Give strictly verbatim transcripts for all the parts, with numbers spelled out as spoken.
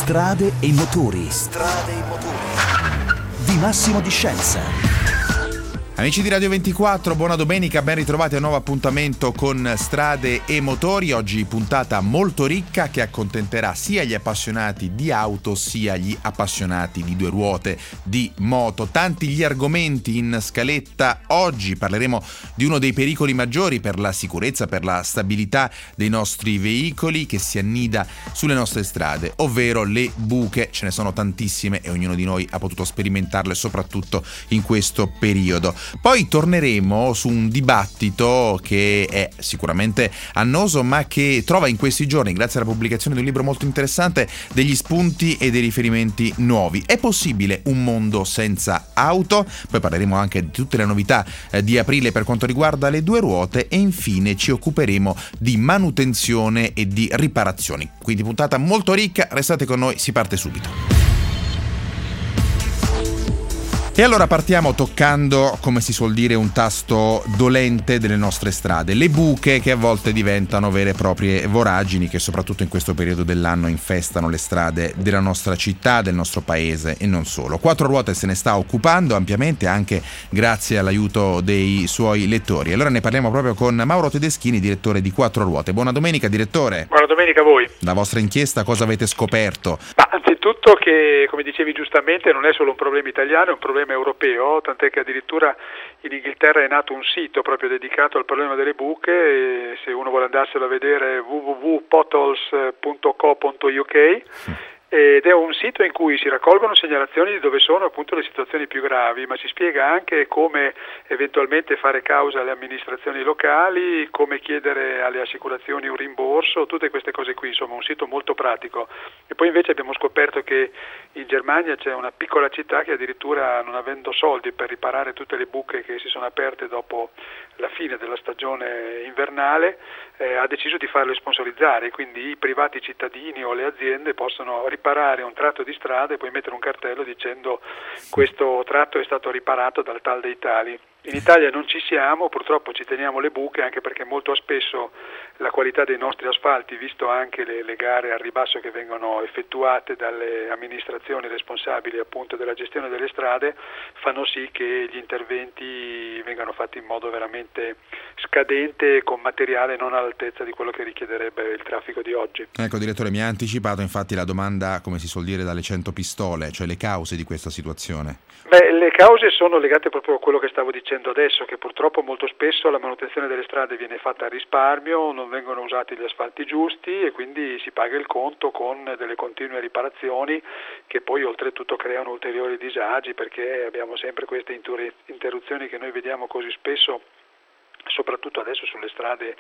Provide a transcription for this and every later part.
Strade e motori. Strade e motori. Di Massimo Di Scienza. Amici di Radio ventiquattro, buona domenica, ben ritrovati a un nuovo appuntamento con Strade e Motori. Oggi puntata molto ricca che accontenterà sia gli appassionati di auto sia gli appassionati di due ruote, di moto. Tanti gli argomenti in scaletta. Oggi parleremo di uno dei pericoli maggiori per la sicurezza, per la stabilità dei nostri veicoli che si annida sulle nostre strade, ovvero le buche. Ce ne sono tantissime e ognuno di noi ha potuto sperimentarle soprattutto in questo periodo. Poi torneremo su un dibattito che è sicuramente annoso, ma che trova in questi giorni, grazie alla pubblicazione di un libro molto interessante, degli spunti e dei riferimenti nuovi. È possibile un mondo senza auto? Poi parleremo anche di tutte le novità eh, di aprile per quanto riguarda le due ruote e infine ci occuperemo di manutenzione e di riparazioni. Quindi puntata molto ricca, restate con noi, si parte subito. E allora partiamo toccando, come si suol dire, un tasto dolente delle nostre strade, le buche che a volte diventano vere e proprie voragini che soprattutto in questo periodo dell'anno infestano le strade della nostra città, del nostro paese e non solo. Quattro Ruote se ne sta occupando ampiamente anche grazie all'aiuto dei suoi lettori. Allora ne parliamo proprio con Mauro Tedeschini, direttore di Quattro Ruote. Buona domenica, direttore. Buona domenica a voi. La vostra inchiesta cosa avete scoperto? Ma anzitutto che, come dicevi giustamente, non è solo un problema italiano, è un problema europeo, tant'è che addirittura in Inghilterra è nato un sito proprio dedicato al problema delle buche e se uno vuole andarselo a vedere w w w punto potholes punto co punto u k ed è un sito in cui si raccolgono segnalazioni di dove sono appunto le situazioni più gravi, ma si spiega anche come eventualmente fare causa alle amministrazioni locali, come chiedere alle assicurazioni un rimborso, tutte queste cose qui, insomma un sito molto pratico. E poi invece abbiamo scoperto che in Germania c'è una piccola città che addirittura, non avendo soldi per riparare tutte le buche che si sono aperte dopo la fine della stagione invernale, eh, ha deciso di farle sponsorizzare, quindi i privati cittadini o le aziende possono riparare un tratto di strada e poi mettere un cartello dicendo questo tratto è stato riparato dal tal dei tali. In Italia non ci siamo, purtroppo ci teniamo le buche anche perché molto spesso la qualità dei nostri asfalti, visto anche le, le gare al ribasso che vengono effettuate dalle amministrazioni responsabili appunto della gestione delle strade, fanno sì che gli interventi vengano fatti in modo veramente scadente e con materiale non all'altezza di quello che richiederebbe il traffico di oggi. Ecco, direttore, mi ha anticipato infatti la domanda, come si suol dire, dalle cento pistole, cioè le cause di questa situazione. Beh, le cause sono legate proprio a quello che stavo dicendo adesso, che purtroppo molto spesso la manutenzione delle strade viene fatta a risparmio, non vengono usati gli asfalti giusti e quindi si paga il conto con delle continue riparazioni che poi oltretutto creano ulteriori disagi perché abbiamo sempre queste interruzioni che noi vediamo così spesso, soprattutto adesso sulle strade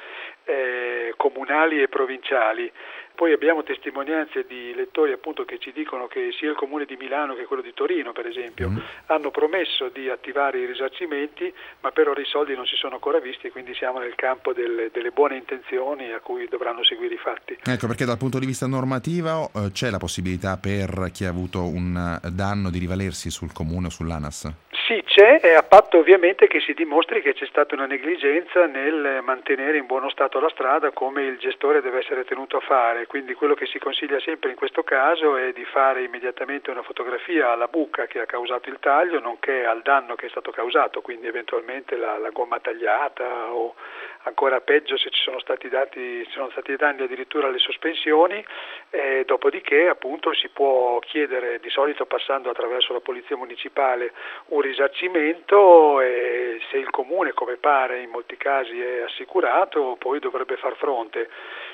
eh, comunali e provinciali. Poi abbiamo testimonianze di lettori appunto che ci dicono che sia il comune di Milano che quello di Torino, per esempio, mm. hanno promesso di attivare i risarcimenti, ma per ora i soldi non si sono ancora visti e quindi siamo nel campo del, delle buone intenzioni a cui dovranno seguire i fatti. Ecco, perché dal punto di vista normativo eh, c'è la possibilità per chi ha avuto un danno di rivalersi sul comune o sull'ANAS? Sì, c'è, è a patto ovviamente che si dimostri che c'è stata una negligenza nel mantenere in buono stato la strada come il gestore deve essere tenuto a fare. Quindi quello che si consiglia sempre in questo caso è di fare immediatamente una fotografia alla buca che ha causato il taglio, nonché al danno che è stato causato, quindi eventualmente la, la gomma tagliata o ancora peggio se ci sono stati dati, ci sono stati danni addirittura alle sospensioni, e dopodiché appunto si può chiedere, di solito passando attraverso la polizia municipale, un risarcimento e se il comune, come pare in molti casi è assicurato, poi dovrebbe far fronte.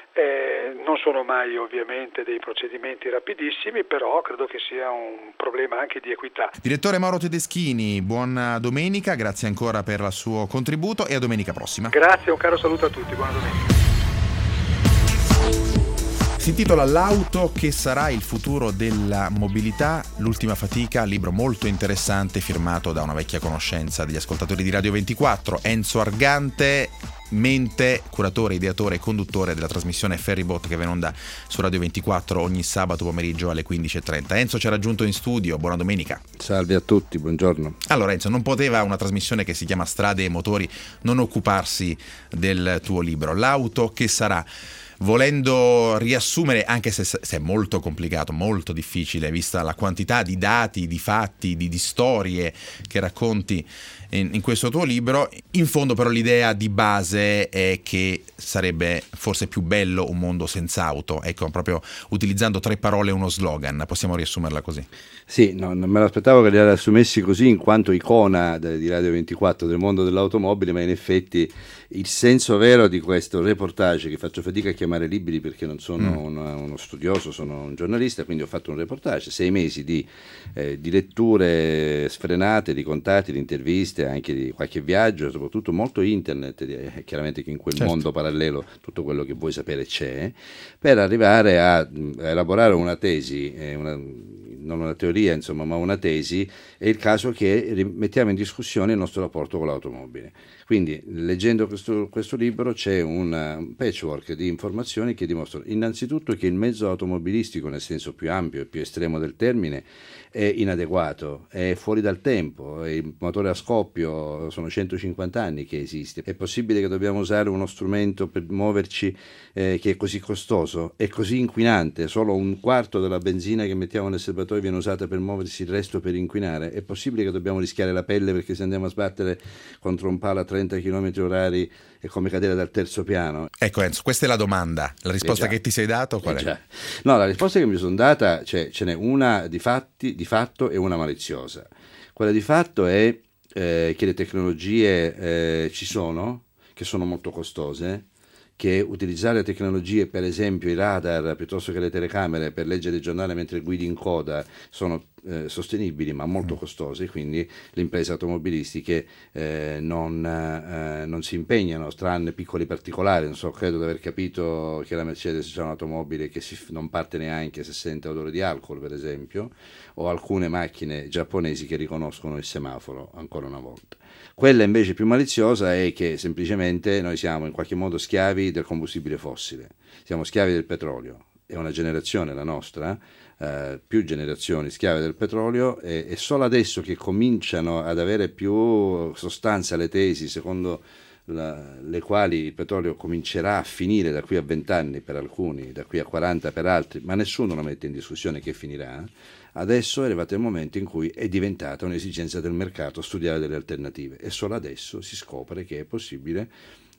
Eh, non sono mai ovviamente dei procedimenti rapidissimi, però credo che sia un problema anche di equità. Direttore Mauro Tedeschini, buona domenica, grazie ancora per il suo contributo e a domenica prossima. Grazie, un caro saluto a tutti, buona domenica. Si intitola L'auto che sarà il futuro della mobilità, l'ultima fatica, libro molto interessante firmato da una vecchia conoscenza degli ascoltatori di Radio ventiquattro, Enzo Argante, mente, curatore, ideatore e conduttore della trasmissione Ferryboat che va in onda su Radio ventiquattro ogni sabato pomeriggio alle quindici e trenta. Enzo ci ha raggiunto in studio, buona domenica. Salve a tutti, buongiorno. Allora Enzo, non poteva una trasmissione che si chiama Strade e Motori non occuparsi del tuo libro, L'auto che sarà. volendo riassumere, anche se, se è molto complicato, molto difficile, vista la quantità di dati, di fatti, di, di storie che racconti in, in questo tuo libro, in fondo però l'idea di base è che sarebbe forse più bello un mondo senza auto, ecco, proprio utilizzando tre parole e uno slogan, possiamo riassumerla così? Sì, no, non me l'aspettavo che li assumessi così in quanto icona de, di Radio ventiquattro del mondo dell'automobile, ma in effetti il senso vero di questo reportage, che faccio fatica a chiamare libri perché non sono mm. uno, uno studioso, sono un giornalista, quindi ho fatto un reportage, sei mesi di, eh, di letture sfrenate, di contatti, di interviste, anche di qualche viaggio, soprattutto molto internet, eh, chiaramente che in quel certo. mondo parallelo tutto quello che vuoi sapere c'è, per arrivare a, a elaborare una tesi, eh, una, non una teoria insomma, ma una tesi, è il caso che mettiamo in discussione il nostro rapporto con l'automobile. Quindi leggendo questo, questo libro c'è un, un patchwork di informazioni che dimostrano innanzitutto che il mezzo automobilistico nel senso più ampio e più estremo del termine è inadeguato, è fuori dal tempo, il motore a scoppio sono centocinquanta anni che esiste, è possibile che dobbiamo usare uno strumento per muoverci eh, che è così costoso, è così inquinante, solo un quarto della benzina che mettiamo nel serbatoio viene usata per muoversi, il resto per inquinare, è possibile che dobbiamo rischiare la pelle perché se andiamo a sbattere contro un palo a trenta chilometri orari è come cadere dal terzo piano. Ecco Enzo, questa è la domanda, la risposta eh che ti sei dato qual eh è? No, la risposta che mi sono data, cioè, ce n'è una di fatti, di fatto e una maliziosa. Quella di fatto è eh, che le tecnologie eh, ci sono, che sono molto costose, che utilizzare tecnologie, per esempio i radar piuttosto che le telecamere per leggere il giornale mentre guidi in coda sono eh, sostenibili ma molto costose, quindi le imprese automobilistiche eh, non, eh, non si impegnano, tranne piccoli particolari. Non so, credo di aver capito che la Mercedes c'è un'automobile che si, non parte neanche se sente odore di alcol, per esempio, o alcune macchine giapponesi che riconoscono il semaforo ancora una volta. Quella invece più maliziosa è che semplicemente noi siamo in qualche modo schiavi del combustibile fossile, siamo schiavi del petrolio, è una generazione la nostra, eh, più generazioni schiave del petrolio, e, e solo adesso che cominciano ad avere più sostanza le tesi secondo la, le quali il petrolio comincerà a finire da qui a venti anni per alcuni, da qui a quaranta per altri, ma nessuno lo mette in discussione che finirà. Adesso è arrivato il momento in cui è diventata un'esigenza del mercato studiare delle alternative e solo adesso si scopre che è possibile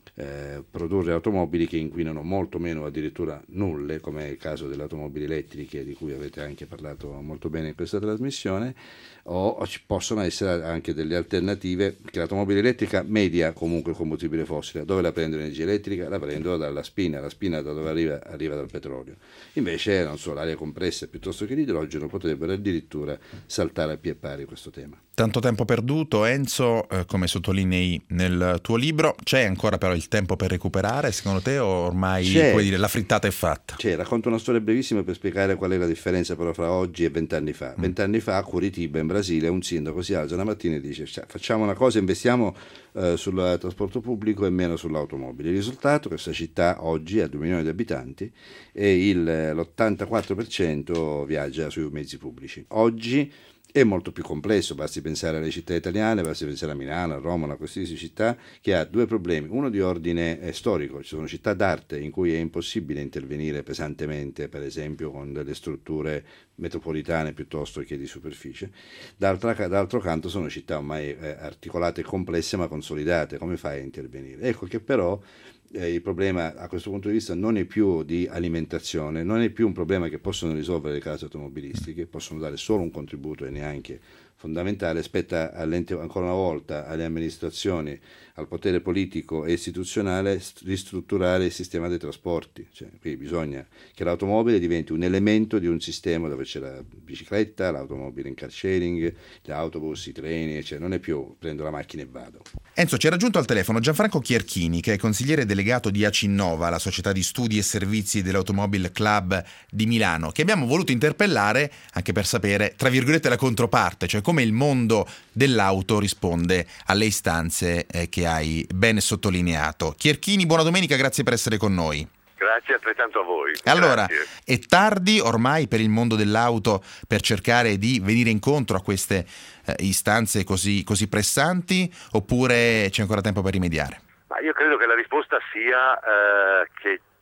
eh, produrre automobili che inquinano molto meno, addirittura nulle, come è il caso delle automobili elettriche di cui avete anche parlato molto bene in questa trasmissione, o, o ci possono essere anche delle alternative, perché l'automobile elettrica media comunque il combustibile fossile. Dove la prendo l'energia elettrica? La prendo dalla spina, la spina da dove arriva? Arriva dal petrolio. Invece, non so, l'aria compressa piuttosto che l'idrogeno potrebbero addirittura saltare a pie pari questo tema. Tanto tempo perduto, Enzo, eh, come sottolinei nel tuo libro. C'è ancora però il tempo per recuperare, secondo te, o ormai C'è. puoi dire la frittata è fatta? C'è, racconto una storia brevissima per spiegare qual è la differenza però fra oggi e vent'anni fa. Mm. Vent'anni fa a Curitiba, in Brasile, un sindaco si alza una mattina e dice facciamo una cosa, investiamo eh, sul trasporto pubblico e meno sull'automobile. Il risultato è che questa città oggi ha due milioni di abitanti e il, l'ottantaquattro per cento viaggia sui mezzi pubblici. Oggi è molto più complesso, basti pensare alle città italiane, basti pensare a Milano, a Roma, una qualsiasi città che ha due problemi, uno di ordine eh, storico, ci sono città d'arte in cui è impossibile intervenire pesantemente, per esempio con delle strutture metropolitane piuttosto che di superficie, d'altra, d'altro canto sono città ormai eh, articolate e complesse ma consolidate, come fai a intervenire? Ecco che però Eh, il problema a questo punto di vista non è più di alimentazione, non è più un problema che possono risolvere le case automobilistiche, possono dare solo un contributo e neanche fondamentale, spetta all'ente, ancora una volta alle amministrazioni, al potere politico e istituzionale ristrutturare il sistema dei trasporti. Cioè, qui bisogna che l'automobile diventi un elemento di un sistema dove c'è la bicicletta, l'automobile in car sharing, gli autobus, i treni, cioè non è più prendo la macchina e vado. Enzo, ci ha raggiunto al telefono Gianfranco Chierchini, che è consigliere delegato di Acinnova, la società di studi e servizi dell'Automobile Club di Milano, che abbiamo voluto interpellare anche per sapere, tra virgolette, la controparte, cioè come il mondo dell'auto risponde alle istanze eh, che hai ben sottolineato. Chierchini, buona domenica, grazie per essere con noi. Grazie altrettanto a voi. Allora, Grazie. È tardi ormai per il mondo dell'auto per cercare di venire incontro a queste eh, istanze così, così pressanti, oppure c'è ancora tempo per rimediare? Ma io credo che la risposta sia eh, che c'è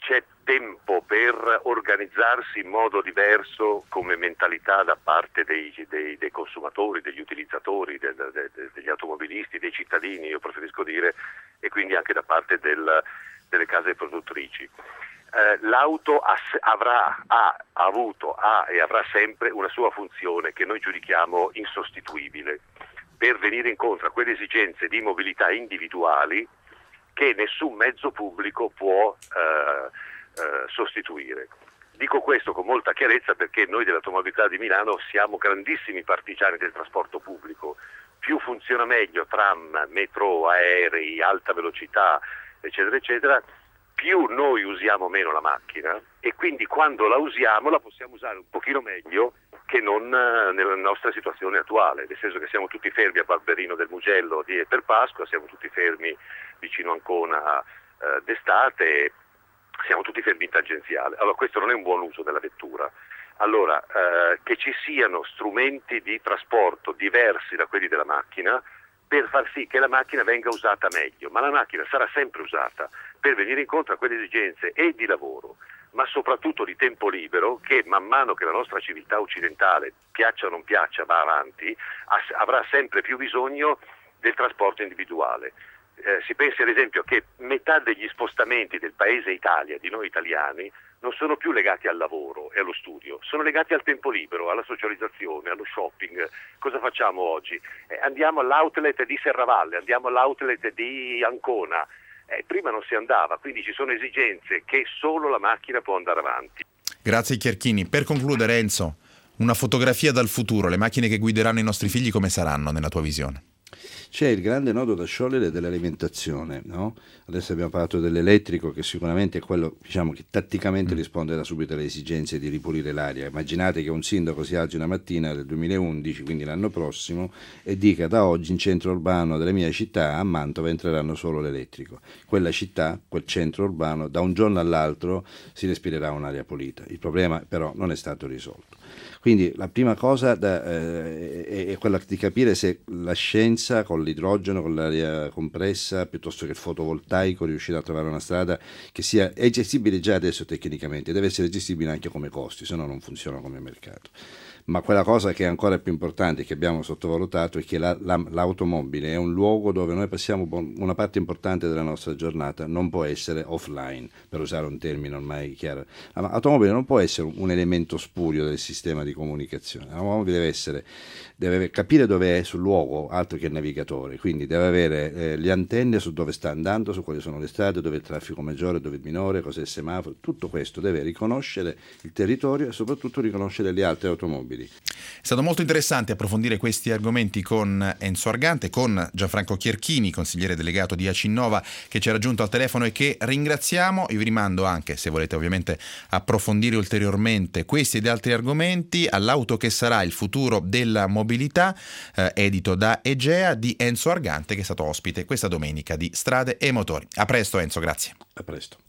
tempo per organizzarsi in modo diverso come mentalità da parte dei, dei, dei consumatori, degli utilizzatori, de, de, de, degli automobilisti, dei cittadini, io preferisco dire, e quindi anche da parte del, delle case produttrici. Eh, l'auto ha, avrà, ha, ha avuto, ha e avrà sempre una sua funzione che noi giudichiamo insostituibile per venire incontro a quelle esigenze di mobilità individuali che nessun mezzo pubblico può eh, eh, sostituire. Dico questo con molta chiarezza perché noi dell'automobilità di Milano siamo grandissimi partigiani del trasporto pubblico. Più funziona meglio tram, metro, aerei, alta velocità, eccetera, eccetera, più noi usiamo meno la macchina e quindi quando la usiamo la possiamo usare un pochino meglio che non nella nostra situazione attuale, nel senso che siamo tutti fermi a Barberino del Mugello di, per Pasqua, siamo tutti fermi vicino Ancona eh, d'estate, siamo tutti fermi in tangenziale. Allora questo non è un buon uso della vettura. Allora eh, che ci siano strumenti di trasporto diversi da quelli della macchina per far sì che la macchina venga usata meglio, ma la macchina sarà sempre usata per venire incontro a quelle esigenze e di lavoro, ma soprattutto di tempo libero che man mano che la nostra civiltà occidentale, piaccia o non piaccia, va avanti, avrà sempre più bisogno del trasporto individuale. Eh, si pensi ad esempio che metà degli spostamenti del paese Italia, di noi italiani, non sono più legati al lavoro e allo studio, sono legati al tempo libero, alla socializzazione, allo shopping. Cosa facciamo oggi? Eh, andiamo all'outlet di Serravalle, andiamo all'outlet di Ancona. Eh, prima non si andava, quindi ci sono esigenze che solo la macchina può andare avanti. Grazie Chiarchini. Per concludere, Enzo, una fotografia dal futuro, le macchine che guideranno i nostri figli come saranno nella tua visione? C'è il grande nodo da sciogliere dell'alimentazione, no? Adesso abbiamo parlato dell'elettrico, che sicuramente è quello, diciamo, che tatticamente mm. risponde da subito alle esigenze di ripulire l'aria. Immaginate che un sindaco si alzi una mattina del duemilaundici, quindi l'anno prossimo, e dica: da oggi in centro urbano della mia città, a Mantova, entreranno solo l'elettrico. Quella città, quel centro urbano, da un giorno all'altro si respirerà un'aria pulita. Il problema però non è stato risolto. Quindi la prima cosa da, eh, è, è quella di capire se la scienza con l'idrogeno, con l'aria compressa, piuttosto che il fotovoltaico, riuscirà a trovare una strada che sia è gestibile già adesso tecnicamente, deve essere gestibile anche come costi, se no non funziona come mercato. Ma quella cosa che è ancora più importante, che abbiamo sottovalutato, è che la, la, l'automobile è un luogo dove noi passiamo una parte importante della nostra giornata, non può essere offline, per usare un termine ormai chiaro. L'automobile non può essere un elemento spurio del sistema di comunicazione. L'automobile deve essere, deve capire dove è sul luogo, altro che il navigatore, quindi deve avere eh, le antenne su dove sta andando, su quali sono le strade, dove è il traffico maggiore, dove è il minore, cos'è il semaforo, tutto questo deve riconoscere il territorio e soprattutto riconoscere le altre automobili. È stato molto interessante approfondire questi argomenti con Enzo Argante, con Gianfranco Chiarchini, consigliere delegato di Acinnova, che ci ha raggiunto al telefono e che ringraziamo. Io vi rimando anche, se volete ovviamente approfondire ulteriormente questi ed altri argomenti, all'Auto che sarà il futuro della mobilità, eh, edito da Egea, di Enzo Argante, che è stato ospite questa domenica di Strade e Motori. A presto Enzo, grazie. A presto.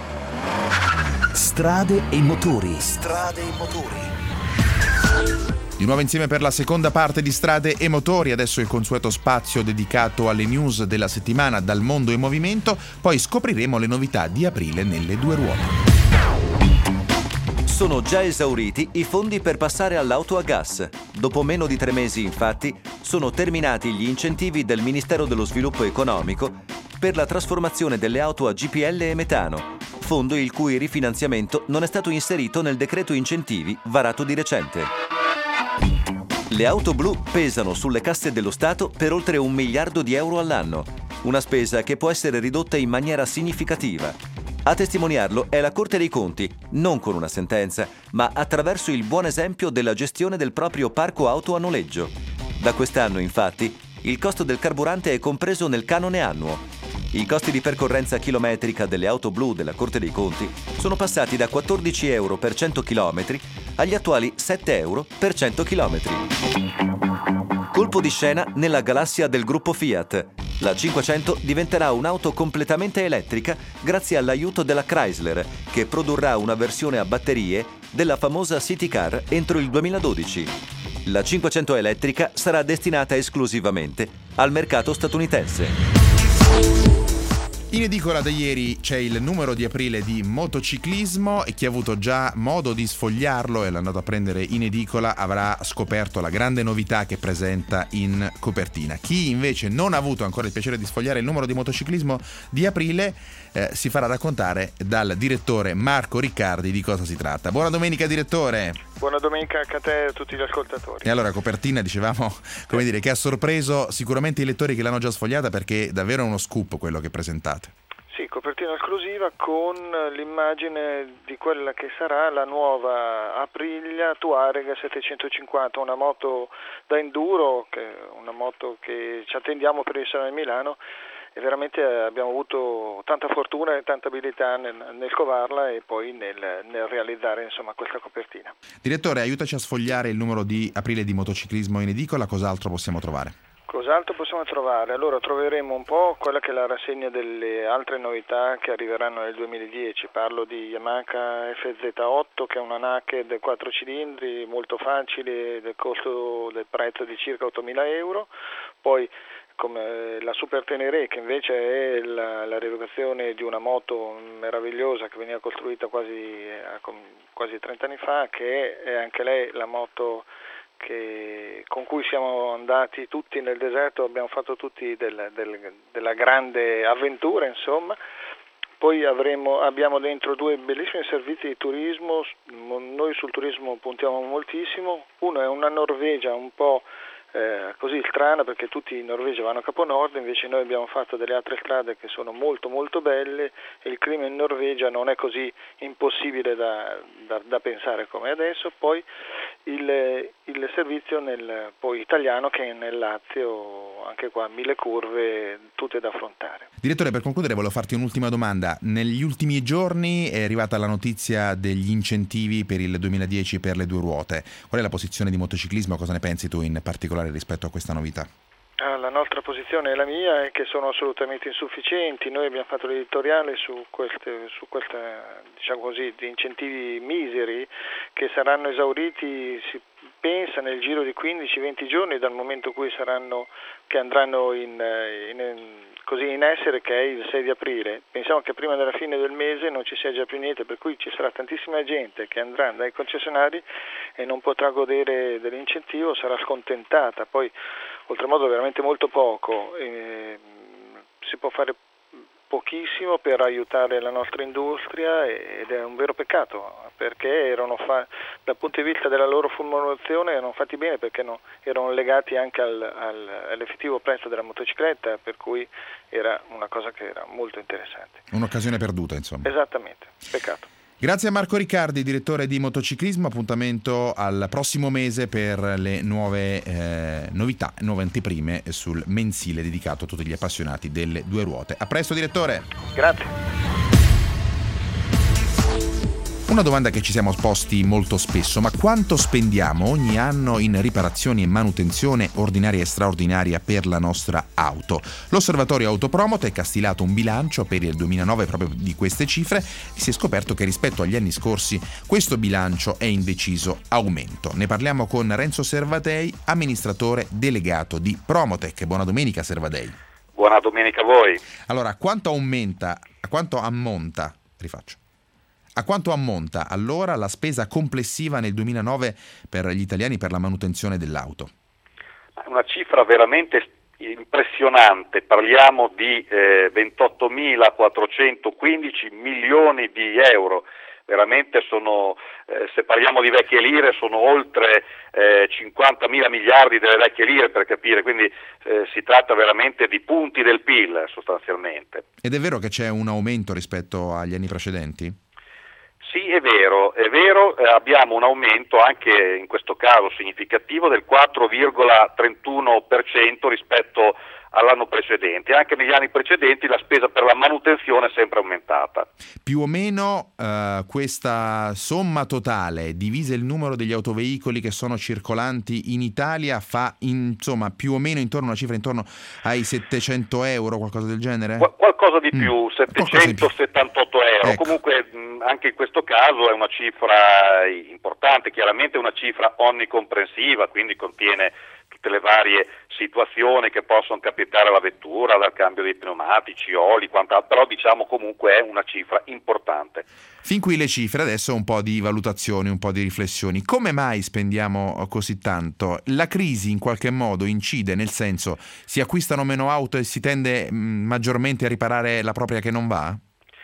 Strade e Motori. Strade e Motori. Di nuovo insieme per la seconda parte di Strade e Motori, adesso il consueto spazio dedicato alle news della settimana dal mondo in movimento, poi scopriremo le novità di aprile nelle due ruote. Sono già esauriti i fondi per passare all'auto a gas. Dopo meno di tre mesi, infatti, sono terminati gli incentivi del Ministero dello Sviluppo Economico per la trasformazione delle auto a G P L e metano, fondo il cui rifinanziamento non è stato inserito nel decreto incentivi varato di recente. Le auto blu pesano sulle casse dello Stato per oltre un miliardo di euro all'anno, una spesa che può essere ridotta in maniera significativa. A testimoniarlo è la Corte dei Conti, non con una sentenza, ma attraverso il buon esempio della gestione del proprio parco auto a noleggio. Da quest'anno, infatti, il costo del carburante è compreso nel canone annuo. I costi di percorrenza chilometrica delle auto blu della Corte dei Conti sono passati da quattordici euro per cento chilometri agli attuali sette euro per cento chilometri. Colpo di scena nella galassia del gruppo Fiat. La cinquecento diventerà un'auto completamente elettrica grazie all'aiuto della Chrysler, che produrrà una versione a batterie della famosa City Car entro il duemiladodici. La cinquecento elettrica sarà destinata esclusivamente al mercato statunitense. In edicola da ieri c'è il numero di aprile di motociclismo e chi ha avuto già modo di sfogliarlo e l'è andato a prendere in edicola avrà scoperto la grande novità che presenta in copertina. Chi invece non ha avuto ancora il piacere di sfogliare il numero di motociclismo di aprile eh, si farà raccontare dal direttore Marco Riccardi di cosa si tratta. Buona domenica direttore! Buona domenica anche a te e a tutti gli ascoltatori. E allora copertina, dicevamo, come dire, che ha sorpreso sicuramente i lettori che l'hanno già sfogliata perché è davvero uno scoop quello che presentate. Sì, copertina esclusiva con l'immagine di quella che sarà la nuova Aprilia Touareg settecentocinquanta, una moto da enduro, che una moto che ci attendiamo per il Salone di Milano. E veramente abbiamo avuto tanta fortuna e tanta abilità nel, nel covarla e poi nel, nel realizzare insomma questa copertina. Direttore, aiutaci a sfogliare il numero di aprile di motociclismo in edicola, cos'altro possiamo trovare? Cos'altro possiamo trovare? Allora troveremo un po' quella che è la rassegna delle altre novità che arriveranno nel duemiladieci. Parlo di Yamaha F Z otto, che è una naked quattro cilindri molto facile, del costo del prezzo di circa ottomila euro. Poi come la Super Tenere, che invece è la, la rievocazione di una moto meravigliosa che veniva costruita quasi, quasi trenta anni fa, che è anche lei la moto che, con cui siamo andati tutti nel deserto, abbiamo fatto tutti del, del, della grande avventura, insomma. Poi avremo, abbiamo dentro due bellissimi servizi di turismo, noi sul turismo puntiamo moltissimo. Uno è una Norvegia un po' Eh, così strana, perché tutti in Norvegia vanno a Capo Nord, invece noi abbiamo fatto delle altre strade che sono molto molto belle e il clima in Norvegia non è così impossibile da, da, da pensare come adesso. Poi il, il servizio nel, poi italiano, che è nel Lazio, anche qua mille curve tutte da affrontare. Direttore, per concludere volevo farti un'ultima domanda. Negli ultimi giorni è arrivata la notizia degli incentivi per il duemiladieci per le due ruote. Qual è la posizione di motociclismo? Cosa ne pensi tu in particolare rispetto a questa novità? Ah, la nostra posizione e la mia è che sono assolutamente insufficienti. Noi abbiamo fatto l'editoriale su queste, su questa, diciamo così, di incentivi miseri che saranno esauriti, si pensa, nel giro di quindici venti giorni dal momento in cui saranno, che andranno in, in, in, così in essere, che è il sei di aprile. Pensiamo che prima della fine del mese non ci sia già più niente, per cui ci sarà tantissima gente che andrà dai concessionari e non potrà godere dell'incentivo, sarà scontentata. Poi oltremodo veramente molto poco, eh, si può fare pochissimo per aiutare la nostra industria ed è un vero peccato, perché erano fa- dal punto di vista della loro formulazione erano fatti bene, perché no, erano legati anche al, al, all'effettivo prezzo della motocicletta, per cui era una cosa che era molto interessante. Un'occasione perduta, insomma. Esattamente, peccato. Grazie a Marco Riccardi, direttore di motociclismo. Appuntamento al prossimo mese per le nuove eh, novità, nuove anteprime sul mensile dedicato a tutti gli appassionati delle due ruote. A presto, direttore. Grazie. Una domanda che ci siamo posti molto spesso: ma quanto spendiamo ogni anno in riparazioni e manutenzione ordinaria e straordinaria per la nostra auto? L'osservatorio Autopromotec ha stilato un bilancio per il duemilanove proprio di queste cifre e si è scoperto che rispetto agli anni scorsi questo bilancio è in deciso aumento. Ne parliamo con Renzo Servadei, amministratore delegato di Promotec. Buona domenica, Servadei. Buona domenica a voi. Allora, a quanto aumenta, a quanto ammonta, rifaccio. A quanto ammonta allora la spesa complessiva nel duemilanove per gli italiani per la manutenzione dell'auto? Una cifra veramente impressionante, parliamo di eh, ventottomilaquattrocentoquindici milioni di euro. Veramente sono, eh, se parliamo di vecchie lire, sono oltre eh, cinquantamila miliardi delle vecchie lire, per capire, quindi eh, si tratta veramente di punti del P I L sostanzialmente. Ed è vero che c'è un aumento rispetto agli anni precedenti? Sì, è vero, è vero, eh, abbiamo un aumento anche in questo caso significativo del quattro virgola trentuno per cento rispetto all'anno precedente. Anche negli anni precedenti la spesa per la manutenzione è sempre aumentata. Più o meno eh, questa somma totale, divisa il numero degli autoveicoli che sono circolanti in Italia, fa insomma più o meno intorno una cifra intorno ai settecento euro, qualcosa del genere? Qu- qualcosa di più, mm. settecentosettantotto euro. Ecco. Comunque mh, anche in questo caso è una cifra importante, chiaramente è una cifra onnicomprensiva, quindi contiene tutte le varie situazioni che possono capitare alla vettura, dal cambio dei pneumatici, oli, quant'altro, però diciamo comunque è una cifra importante. Fin qui le cifre, adesso un po' di valutazioni, un po' di riflessioni. Come mai spendiamo così tanto? La crisi in qualche modo incide, nel senso, si acquistano meno auto e si tende mh, maggiormente a riparare la propria che non va?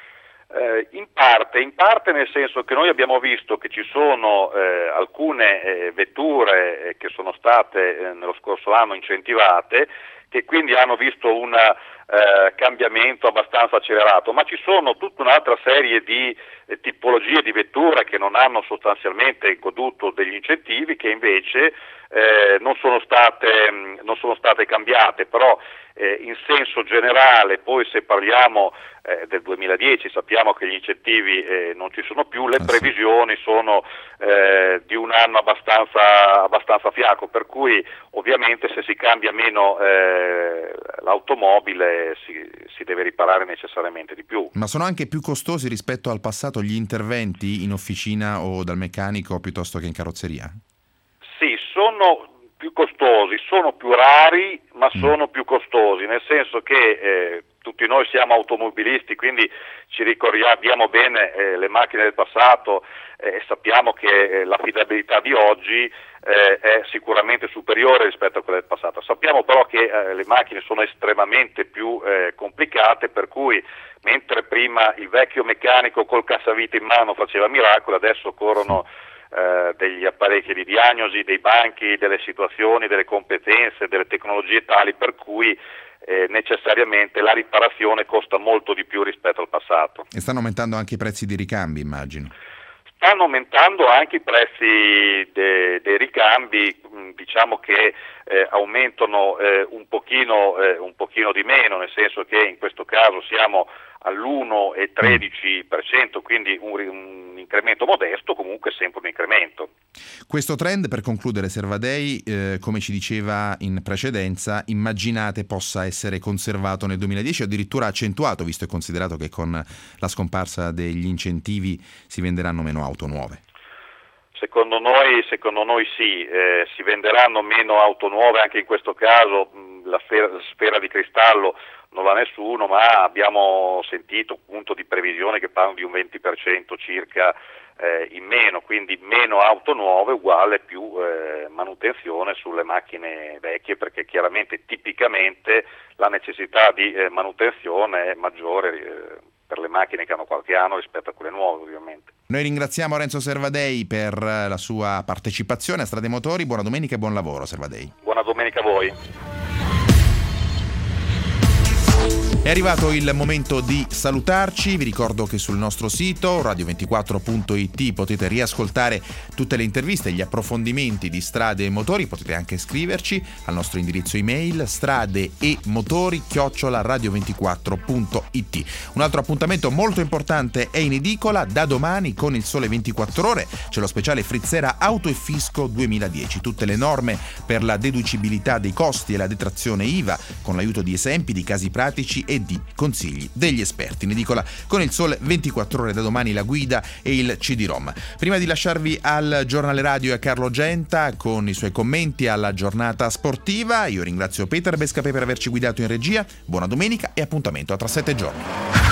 Eh, in parte, in parte nel senso che noi abbiamo visto che ci sono eh, alcune eh, vetture eh, che sono state eh, nello scorso anno incentivate, che quindi hanno visto un eh, cambiamento abbastanza accelerato, ma ci sono tutta un'altra serie di eh, tipologie di vetture che non hanno sostanzialmente goduto degli incentivi, che invece eh, non sono state, mh, non sono state cambiate, però eh, in senso generale, poi se parliamo eh, del duemiladieci sappiamo che gli incentivi eh, non ci sono più, le previsioni sono eh, di un anno abbastanza, abbastanza fiaco, per cui ovviamente se si cambia meno eh, l'automobile si, si deve riparare necessariamente di più. Ma sono anche più costosi rispetto al passato gli interventi in officina o dal meccanico piuttosto che in carrozzeria? Sì, sono più costosi, sono più rari, ma sono mm. più costosi, nel senso che eh, tutti noi siamo automobilisti, quindi ci ricordiamo bene eh, le macchine del passato e eh, sappiamo che eh, l'affidabilità di oggi eh, è sicuramente superiore rispetto a quella del passato. Sappiamo però che eh, le macchine sono estremamente più eh, complicate, per cui mentre prima il vecchio meccanico col cassavite in mano faceva miracoli, adesso occorrono Eh, degli apparecchi di diagnosi, dei banchi, delle situazioni, delle competenze, delle tecnologie tali per cui eh, necessariamente la riparazione costa molto di più rispetto al passato. E stanno aumentando anche i prezzi dei ricambi, immagino. Stanno aumentando anche i prezzi de, dei ricambi, diciamo che eh, aumentano eh, un pochino, eh, un pochino di meno, nel senso che in questo caso siamo all'uno virgola tredici per cento, quindi un, un incremento modesto, comunque sempre un incremento. Questo trend, per concludere Servadei, eh, come ci diceva in precedenza, immaginate possa essere conservato nel duemiladieci o addirittura accentuato, visto e considerato che con la scomparsa degli incentivi si venderanno meno auto nuove? Secondo noi, secondo noi sì, eh, si venderanno meno auto nuove, anche in questo caso mh, la sfera, la sfera di cristallo non l'ha nessuno, ma abbiamo sentito appunto di previsione che parlano di un venti per cento circa eh, in meno, quindi meno auto nuove uguale più eh, manutenzione sulle macchine vecchie, perché chiaramente tipicamente la necessità di eh, manutenzione è maggiore eh, per le macchine che hanno qualche anno rispetto a quelle nuove, ovviamente. Noi ringraziamo Renzo Servadei per la sua partecipazione a Strade Motori. Buona domenica e buon lavoro, Servadei. Buona domenica a voi. È arrivato il momento di salutarci. Vi ricordo che sul nostro sito radio ventiquattro punto it potete riascoltare tutte le interviste e gli approfondimenti di Strade e Motori. Potete anche scriverci al nostro indirizzo email strade e motori chiocciola radio ventiquattro punto it. Un altro appuntamento molto importante è in edicola da domani con Il Sole ventiquattro Ore. C'è lo speciale Frizzera Auto e Fisco duemiladieci. Tutte le norme per la deducibilità dei costi e la detrazione I V A, con l'aiuto di esempi, di casi pratici e di consigli degli esperti. In edicola con Il Sole ventiquattro Ore da domani la guida e il C D-ROM. Prima di lasciarvi al giornale radio e a Carlo Genta con i suoi commenti alla giornata sportiva, io ringrazio Peter Bescapè per averci guidato in regia. Buona domenica e appuntamento a tra sette giorni.